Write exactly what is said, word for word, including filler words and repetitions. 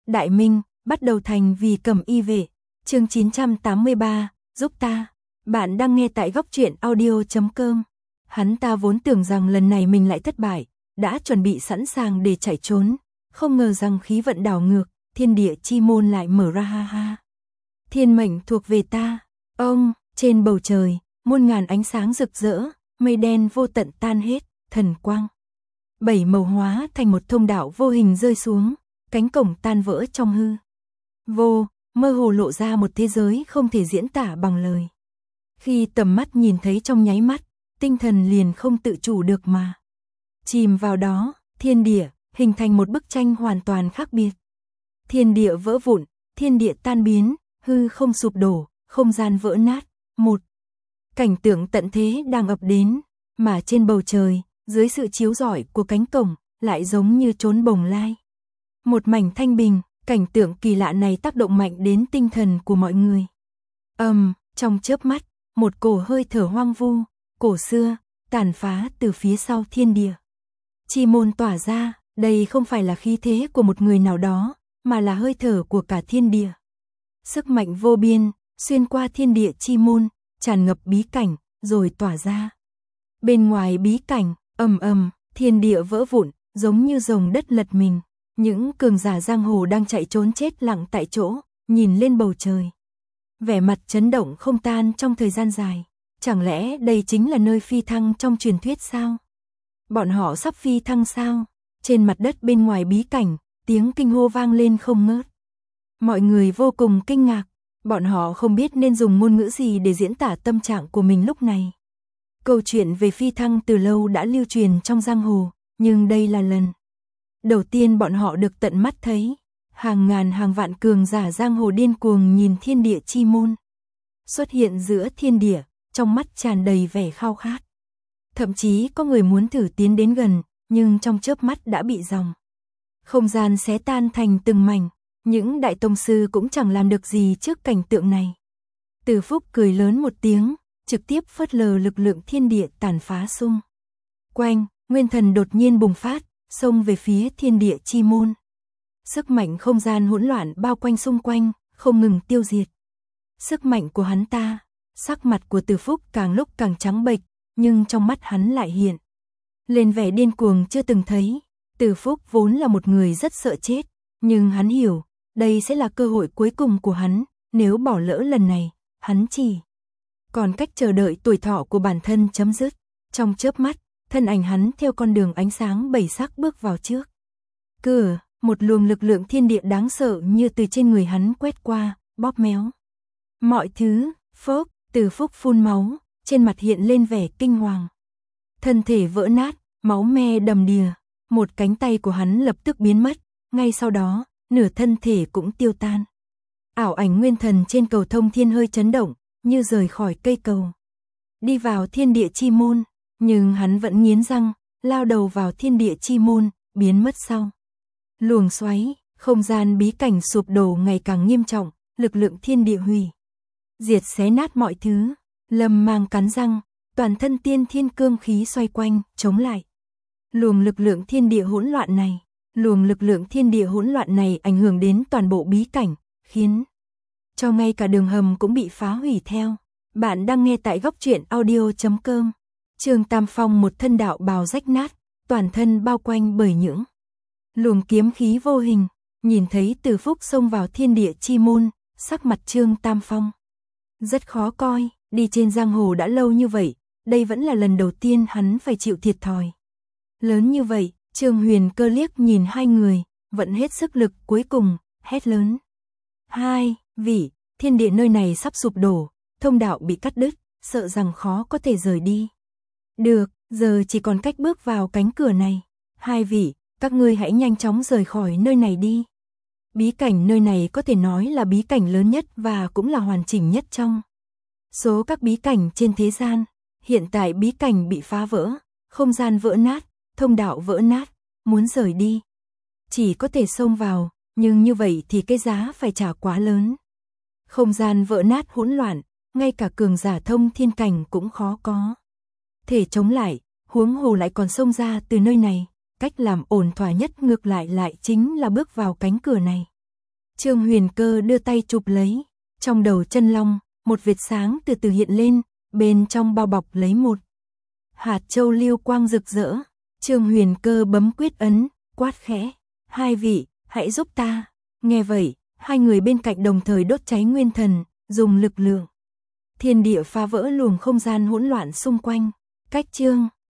Đại Minh, bắt đầu thành vì Cẩm Y vệ. Chương chín trăm tám mươi ba, giúp ta. Bạn đang nghe tại góc truyện audio chấm com. Hắn ta vốn tưởng rằng lần này mình lại thất bại, đã chuẩn bị sẵn sàng để chạy trốn, không ngờ rằng khí vận đảo ngược, thiên địa chi môn lại mở ra ha ha. Thiên mệnh thuộc về ta. Ông, trên bầu trời, muôn ngàn ánh sáng rực rỡ, mây đen vô tận tan hết, thần quang. Bảy màu hóa thành một thông đạo vô hình rơi xuống, cánh cổng tan vỡ trong hư vô, mơ hồ lộ ra một thế giới không thể diễn tả bằng lời. Khi tầm mắt nhìn thấy trong nháy mắt, tinh thần liền không tự chủ được mà chìm vào đó, thiên địa hình thành một bức tranh hoàn toàn khác biệt. Thiên địa vỡ vụn, thiên địa tan biến, hư không sụp đổ, không gian vỡ nát, một cảnh tượng tận thế đang ập đến, mà trên bầu trời, dưới sự chiếu rọi của cánh cổng, lại giống như trốn bồng lai. Một mảnh thanh bình, cảnh tượng kỳ lạ này tác động mạnh đến tinh thần của mọi người. Ầm, um, trong chớp mắt, một cổ hơi thở hoang vu, cổ xưa, tàn phá từ phía sau thiên địa chi môn tỏa ra, đây không phải là khí thế của một người nào đó, mà là hơi thở của cả thiên địa. Sức mạnh vô biên, xuyên qua thiên địa chi môn, tràn ngập bí cảnh, rồi tỏa ra. Bên ngoài bí cảnh, ầm ầm, thiên địa vỡ vụn, giống như rồng đất lật mình. Những cường giả giang hồ đang chạy trốn chết lặng tại chỗ, nhìn lên bầu trời. Vẻ mặt chấn động không tan trong thời gian dài. Chẳng lẽ đây chính là nơi phi thăng trong truyền thuyết sao? Bọn họ sắp phi thăng sao? Trên mặt đất bên ngoài bí cảnh, tiếng kinh hô vang lên không ngớt. Mọi người vô cùng kinh ngạc, bọn họ không biết nên dùng ngôn ngữ gì để diễn tả tâm trạng của mình lúc này. Câu chuyện về phi thăng từ lâu đã lưu truyền trong giang hồ, nhưng đây là lần đầu tiên bọn họ được tận mắt thấy. Hàng ngàn hàng vạn cường giả giang hồ điên cuồng nhìn thiên địa chi môn xuất hiện giữa thiên địa, trong mắt tràn đầy vẻ khao khát. Thậm chí có người muốn thử tiến đến gần, nhưng trong chớp mắt đã bị dòng không gian xé tan thành từng mảnh. Những đại tông sư cũng chẳng làm được gì trước cảnh tượng này. Từ Phúc cười lớn một tiếng, trực tiếp phớt lờ lực lượng thiên địa tàn phá xung quanh, nguyên thần đột nhiên bùng phát, xông về phía thiên địa chi môn. Sức mạnh không gian hỗn loạn bao quanh xung quanh, không ngừng tiêu diệt sức mạnh của hắn ta. Sắc mặt của Từ Phúc càng lúc càng trắng bệch, nhưng trong mắt hắn lại hiện lên vẻ điên cuồng chưa từng thấy. Từ Phúc vốn là một người rất sợ chết, nhưng hắn hiểu, đây sẽ là cơ hội cuối cùng của hắn, nếu bỏ lỡ lần này, hắn chỉ còn cách chờ đợi tuổi thọ của bản thân chấm dứt. Trong chớp mắt, thân ảnh hắn theo con đường ánh sáng bảy sắc bước vào trước cửa, một luồng lực lượng thiên địa đáng sợ như từ trên người hắn quét qua, bóp méo mọi thứ. Phốc, Từ Phúc phun máu, trên mặt hiện lên vẻ kinh hoàng. Thân thể vỡ nát, máu me đầm đìa, một cánh tay của hắn lập tức biến mất, ngay sau đó, nửa thân thể cũng tiêu tan. Ảo ảnh nguyên thần trên cầu thông thiên hơi chấn động, như rời khỏi cây cầu, đi vào thiên địa chi môn, nhưng hắn vẫn nghiến răng, lao đầu vào thiên địa chi môn, biến mất sau luồng xoáy. Không gian bí cảnh sụp đổ ngày càng nghiêm trọng, lực lượng thiên địa hủy diệt xé nát mọi thứ. Lâm Mang cắn răng, toàn thân tiên thiên cương khí xoay quanh, chống lại luồng lực lượng thiên địa hỗn loạn này. Luồng lực lượng thiên địa hỗn loạn này ảnh hưởng đến toàn bộ bí cảnh, khiến cho ngay cả đường hầm cũng bị phá hủy theo. Bạn đang nghe tại góc truyện audio chấm com. Trương Tam Phong một thân đạo bào rách nát, toàn thân bao quanh bởi những luồng kiếm khí vô hình. Nhìn thấy Từ Phúc xông vào thiên địa chi môn, sắc mặt Trương Tam Phong rất khó coi. Đi trên giang hồ đã lâu như vậy, đây vẫn là lần đầu tiên hắn phải chịu thiệt thòi lớn như vậy. Trương Huyền Cơ liếc nhìn hai người, vận hết sức lực cuối cùng, hét lớn: hai vị, thiên địa nơi này sắp sụp đổ, thông đạo bị cắt đứt, sợ rằng khó có thể rời đi. Được, giờ chỉ còn cách bước vào cánh cửa này. Hai vị, các ngươi hãy nhanh chóng rời khỏi nơi này đi. Bí cảnh nơi này có thể nói là bí cảnh lớn nhất và cũng là hoàn chỉnh nhất trong số các bí cảnh trên thế gian. Hiện tại bí cảnh bị phá vỡ, không gian vỡ nát, thông đạo vỡ nát, muốn rời đi chỉ có thể xông vào, nhưng như vậy thì cái giá phải trả quá lớn. Không gian vỡ nát hỗn loạn, ngay cả cường giả thông thiên cảnh cũng khó có thể chống lại, huống hồ lại còn xông ra từ nơi này. Cách làm ổn thỏa nhất ngược lại lại chính là bước vào cánh cửa này. Trương Huyền Cơ đưa tay chụp lấy, trong đầu chân long, một vệt sáng từ từ hiện lên, bên trong bao bọc lấy một hạt châu lưu quang rực rỡ. Trương Huyền Cơ bấm quyết ấn, quát khẽ, hai vị, hãy giúp ta. Nghe vậy, hai người bên cạnh đồng thời đốt cháy nguyên thần, dùng lực lượng thiên địa phá vỡ luồng không gian hỗn loạn xung quanh. Cách chương